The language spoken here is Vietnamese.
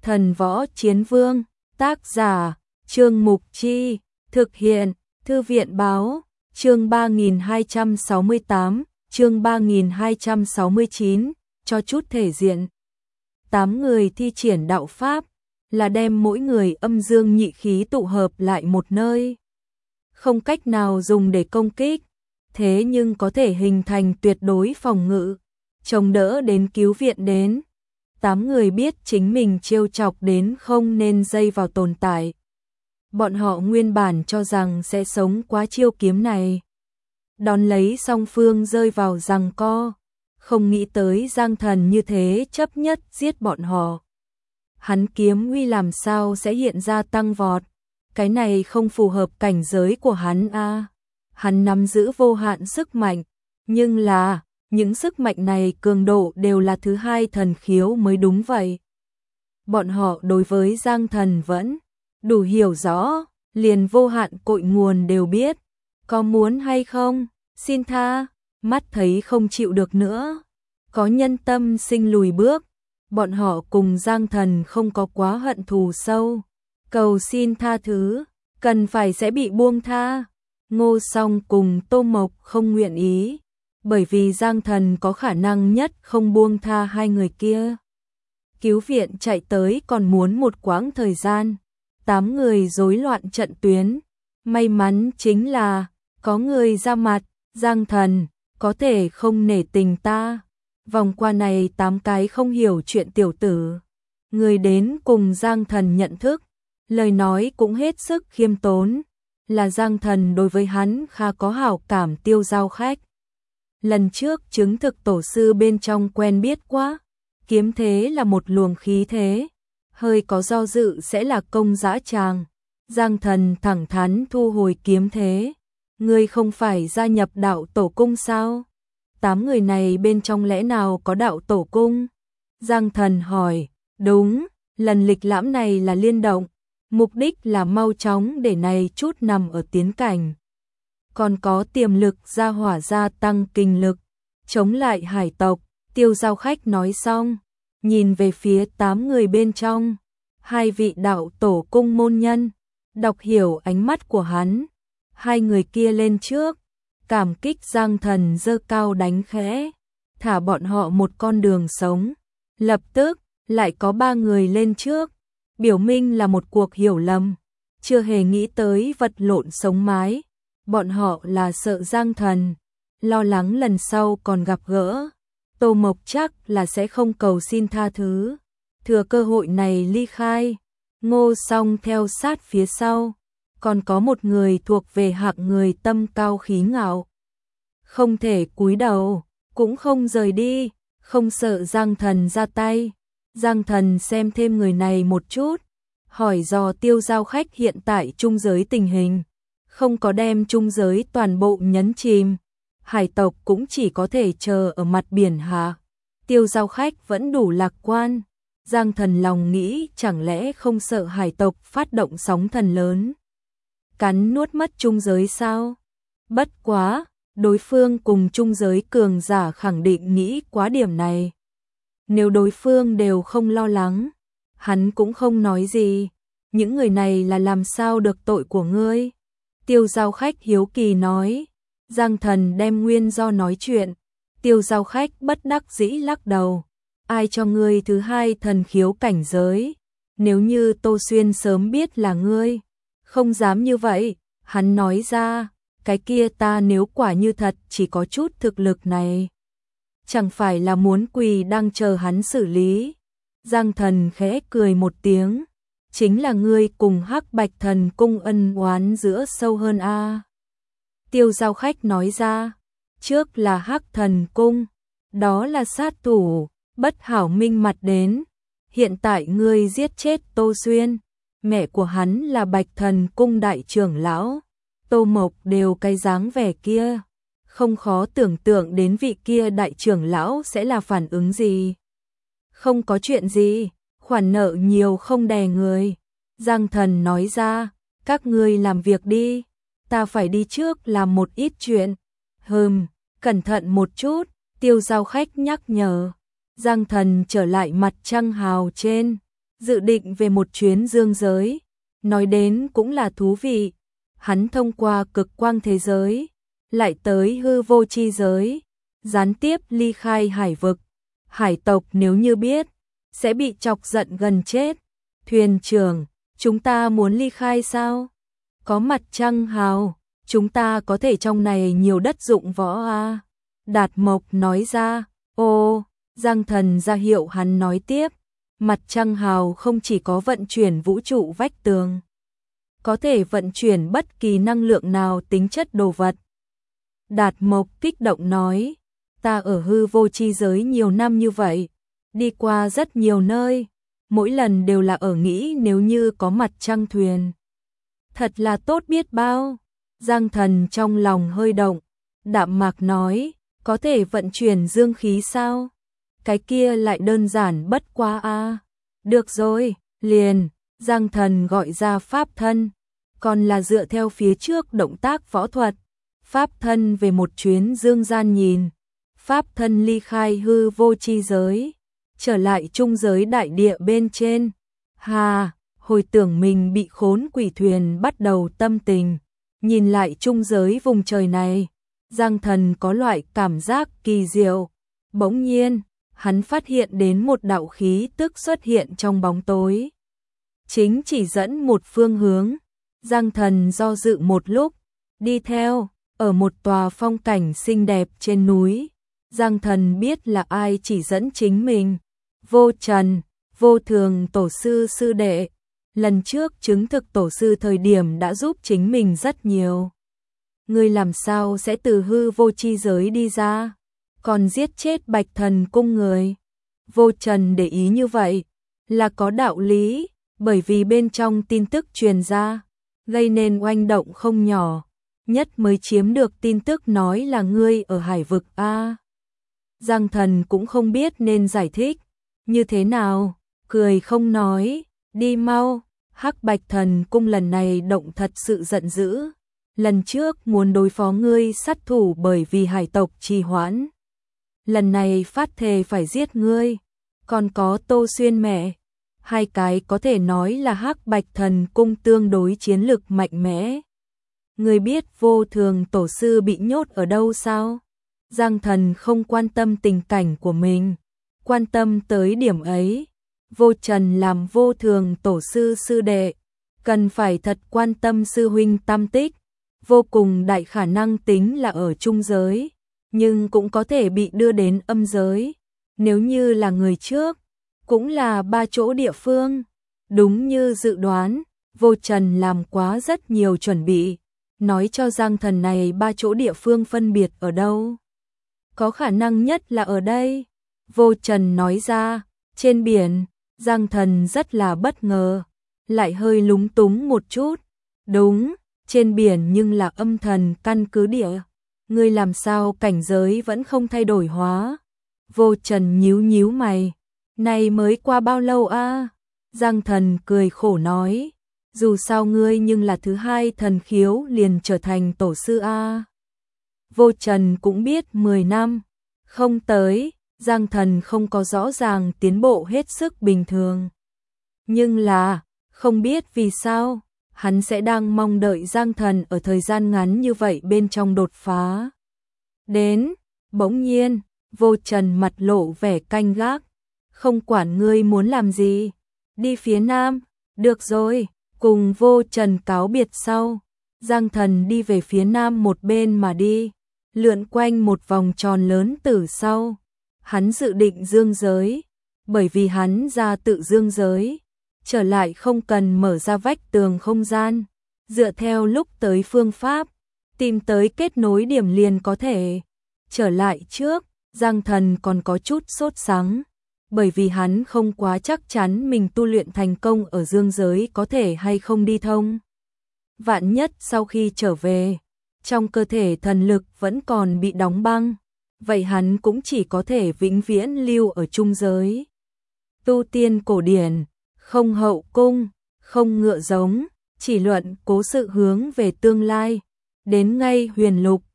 Thần Võ Chiến Vương, tác giả, Trương Mục Chi, thực hiện, Thư viện Báo, chương 3268, chương 3269, cho chút thể diện. 8 người thi triển đạo pháp, là đem mỗi người âm dương nhị khí tụ hợp lại một nơi. Không cách nào dùng để công kích, thế nhưng có thể hình thành tuyệt đối phòng ngự, chống đỡ đến cứu viện đến. 8 người biết chính mình trêu chọc đến không nên dây vào tồn tại. Bọn họ nguyên bản cho rằng sẽ sống quá chiêu kiếm này. Đón lấy song phương rơi vào giằng co, không nghĩ tới Giang Thần như thế chấp nhất giết bọn họ. Hắn kiếm uy làm sao sẽ hiện ra tăng vọt, cái này không phù hợp cảnh giới của hắn a. Hắn nắm giữ vô hạn sức mạnh, nhưng là những sức mạnh này cường độ đều là thứ hai thần khiếu mới đúng vậy. Bọn họ đối với Giang Thần vẫn đủ hiểu rõ, liền vô hạn cội nguồn đều biết. Có muốn hay không, xin tha, mắt thấy không chịu được nữa. Có nhân tâm sinh lùi bước, bọn họ cùng Giang Thần không có quá hận thù sâu. Cầu xin tha thứ, cần phải sẽ bị buông tha. Ngô Song cùng Tô Mộc không nguyện ý, bởi vì Giang Thần có khả năng nhất không buông tha hai người kia. Cứu viện chạy tới còn muốn một quãng thời gian, 8 người rối loạn trận tuyến. May mắn chính là có người ra mặt, Giang Thần có thể không nể tình ta. Vòng qua này 8 cái không hiểu chuyện tiểu tử, người đến cùng Giang Thần nhận thức, lời nói cũng hết sức khiêm tốn, là Giang Thần đối với hắn khá có hảo cảm tiêu giao khách. Lần trước chứng thực tổ sư bên trong quen biết quá, kiếm thế là một luồng khí thế, hơi có do dự sẽ là công dã tràng. Giang Thần thẳng thắn thu hồi kiếm thế, ngươi không phải gia nhập đạo tổ cung sao? 8 người này bên trong lẽ nào có đạo tổ cung? Giang Thần hỏi, đúng, lần lịch lãm này là liên động, mục đích là mau chóng để này chút nằm ở tiến cảnh. Còn có tiềm lực gia hỏa gia tăng kinh lực, chống lại hải tộc. Tiêu giao khách nói xong, nhìn về phía 8 người bên trong, 2 vị đạo tổ cung môn nhân, đọc hiểu ánh mắt của hắn. 2 người kia lên trước, cảm kích Giang Thần giơ cao đánh khẽ, thả bọn họ một con đường sống. Lập tức, lại có 3 người lên trước, biểu minh là một cuộc hiểu lầm, chưa hề nghĩ tới vật lộn sống mái. Bọn họ là sợ Giang Thần, lo lắng lần sau còn gặp gỡ. Tô Mộc chắc là sẽ không cầu xin tha thứ, thừa cơ hội này ly khai. Ngô Song theo sát phía sau, còn có một người thuộc về hạng người tâm cao khí ngạo, không thể cúi đầu, cũng không rời đi, không sợ Giang Thần ra tay. Giang Thần xem thêm người này một chút, hỏi dò tiêu giao khách hiện tại trung giới tình hình, không có đem trung giới toàn bộ nhấn chìm. Hải tộc cũng chỉ có thể chờ ở mặt biển hạ. Tiêu giao khách vẫn đủ lạc quan. Giang Thần lòng nghĩ chẳng lẽ không sợ hải tộc phát động sóng thần lớn, cắn nuốt mất trung giới sao? Bất quá, đối phương cùng trung giới cường giả khẳng định nghĩ quá điểm này. Nếu đối phương đều không lo lắng, hắn cũng không nói gì. Những người này là làm sao được tội của ngươi? Tiêu giao khách hiếu kỳ nói. Giang Thần đem nguyên do nói chuyện. Tiêu giao khách bất đắc dĩ lắc đầu. Ai cho ngươi thứ hai thần khiếu cảnh giới? Nếu như Tô Xuyên sớm biết là ngươi, không dám như vậy. Hắn nói ra, cái kia ta nếu quả như thật chỉ có chút thực lực này, chẳng phải là muốn quỳ đang chờ hắn xử lý. Giang Thần khẽ cười một tiếng, chính là ngươi cùng Hắc Bạch Thần cung ân oán giữa sâu hơn a. Tiêu giao khách nói ra, trước là Hắc Thần cung, đó là sát thủ, bất hảo minh mặt đến. Hiện tại ngươi giết chết Tô Xuyên, mẹ của hắn là Bạch Thần cung đại trưởng lão, Tô Mộc đều cái dáng vẻ kia, không khó tưởng tượng đến vị kia đại trưởng lão sẽ là phản ứng gì. Không có chuyện gì, khoản nợ nhiều không đè người. Giang Thần nói ra, các ngươi làm việc đi, ta phải đi trước làm một ít chuyện. Cẩn thận một chút, tiêu giao khách nhắc nhở. Giang Thần trở lại mặt trăng hào trên, dự định về một chuyến dương giới. Nói đến cũng là thú vị, hắn thông qua cực quang thế giới, lại tới hư vô chi giới, gián tiếp ly khai hải vực. Hải tộc nếu như biết, sẽ bị chọc giận gần chết. Thuyền trưởng, chúng ta muốn ly khai sao? Có mặt trăng hào, chúng ta có thể trong này nhiều đất dụng võ à? Đạt Mộc nói ra. Ô, Giang Thần ra hiệu hắn nói tiếp. Mặt trăng hào không chỉ có vận chuyển vũ trụ vách tường, có thể vận chuyển bất kỳ năng lượng nào tính chất đồ vật. Đạt Mộc kích động nói, ta ở hư vô chi giới nhiều năm như vậy, đi qua rất nhiều nơi, mỗi lần đều là ở nghĩ nếu như có mặt trăng thuyền. Thật là tốt biết bao. Giang Thần trong lòng hơi động, đạm mạc nói, có thể vận chuyển dương khí sao? Cái kia lại đơn giản bất quá a. Được rồi, liền, Giang Thần gọi ra pháp thân, còn là dựa theo phía trước động tác võ thuật. Pháp thân về một chuyến dương gian nhìn, pháp thân ly khai hư vô chi giới, trở lại trung giới đại địa bên trên. Hà, hồi tưởng mình bị khốn quỷ thuyền bắt đầu tâm tình, nhìn lại trung giới vùng trời này, Giang Thần có loại cảm giác kỳ diệu. Bỗng nhiên, hắn phát hiện đến một đạo khí tức xuất hiện trong bóng tối, chính chỉ dẫn một phương hướng. Giang Thần do dự một lúc, đi theo. Ở một tòa phong cảnh xinh đẹp trên núi, Giang Thần biết là ai chỉ dẫn chính mình. Vô Trần, Vô Thường tổ sư sư đệ, lần trước chứng thực tổ sư thời điểm đã giúp chính mình rất nhiều. Ngươi làm sao sẽ từ hư vô chi giới đi ra, còn giết chết Bạch Thần cung người? Vô Trần để ý như vậy là có đạo lý, bởi vì bên trong tin tức truyền ra, gây nên oanh động không nhỏ. Nhất mới chiếm được tin tức nói là ngươi ở hải vực a. Giang Thần cũng không biết nên giải thích như thế nào, cười không nói, đi mau. Hắc Bạch Thần cung lần này động thật sự giận dữ, lần trước muốn đối phó ngươi sát thủ bởi vì hải tộc trì hoãn, lần này phát thề phải giết ngươi. Còn có Tô Xuyên mẹ, hai cái có thể nói là Hắc Bạch Thần cung tương đối chiến lực mạnh mẽ. Người biết Vô Thường tổ sư bị nhốt ở đâu sao? Giang Thần không quan tâm tình cảnh của mình, quan tâm tới điểm ấy. Vô Trần làm Vô Thường tổ sư sư đệ, cần phải thật quan tâm sư huynh tam tích, vô cùng đại khả năng tính là ở trung giới, nhưng cũng có thể bị đưa đến âm giới. Nếu như là người trước, cũng là 3 chỗ địa phương. Đúng như dự đoán, Vô Trần làm quá rất nhiều chuẩn bị, nói cho Giang Thần này 3 chỗ địa phương phân biệt ở đâu. Có khả năng nhất là ở đây. Vô Trần nói ra, trên biển. Giang Thần rất là bất ngờ, lại hơi lúng túng một chút. Đúng, trên biển nhưng là âm thần căn cứ địa. Ngươi làm sao cảnh giới vẫn không thay đổi hóa? Vô Trần nhíu nhíu mày. Này mới qua bao lâu a? Giang Thần cười khổ nói, dù sao ngươi nhưng là thứ 2 thần khiếu liền trở thành tổ sư a. Vô Trần cũng biết 10 năm không tới, Giang Thần không có rõ ràng tiến bộ hết sức bình thường. Nhưng là, không biết vì sao, hắn sẽ đang mong đợi Giang Thần ở thời gian ngắn như vậy bên trong đột phá. Đến, bỗng nhiên, Vô Trần mặt lộ vẻ canh gác, không quản ngươi muốn làm gì, đi phía nam. Được rồi. Cùng Vô Trần cáo biệt sau, Giang Thần đi về phía nam một bên mà đi, lượn quanh một vòng tròn lớn từ sau. Hắn dự định dương giới, bởi vì hắn ra tự dương giới, trở lại không cần mở ra vách tường không gian, dựa theo lúc tới phương pháp, tìm tới kết nối điểm liền có thể trở lại trước. Giang Thần còn có chút sốt sắng, bởi vì hắn không quá chắc chắn mình tu luyện thành công ở dương giới có thể hay không đi thông. Vạn nhất sau khi trở về, trong cơ thể thần lực vẫn còn bị đóng băng, vậy hắn cũng chỉ có thể vĩnh viễn lưu ở trung giới. Tu tiên cổ điển, không hậu cung, không ngựa giống, chỉ luận cố sự hướng về tương lai, đến ngay huyền lục,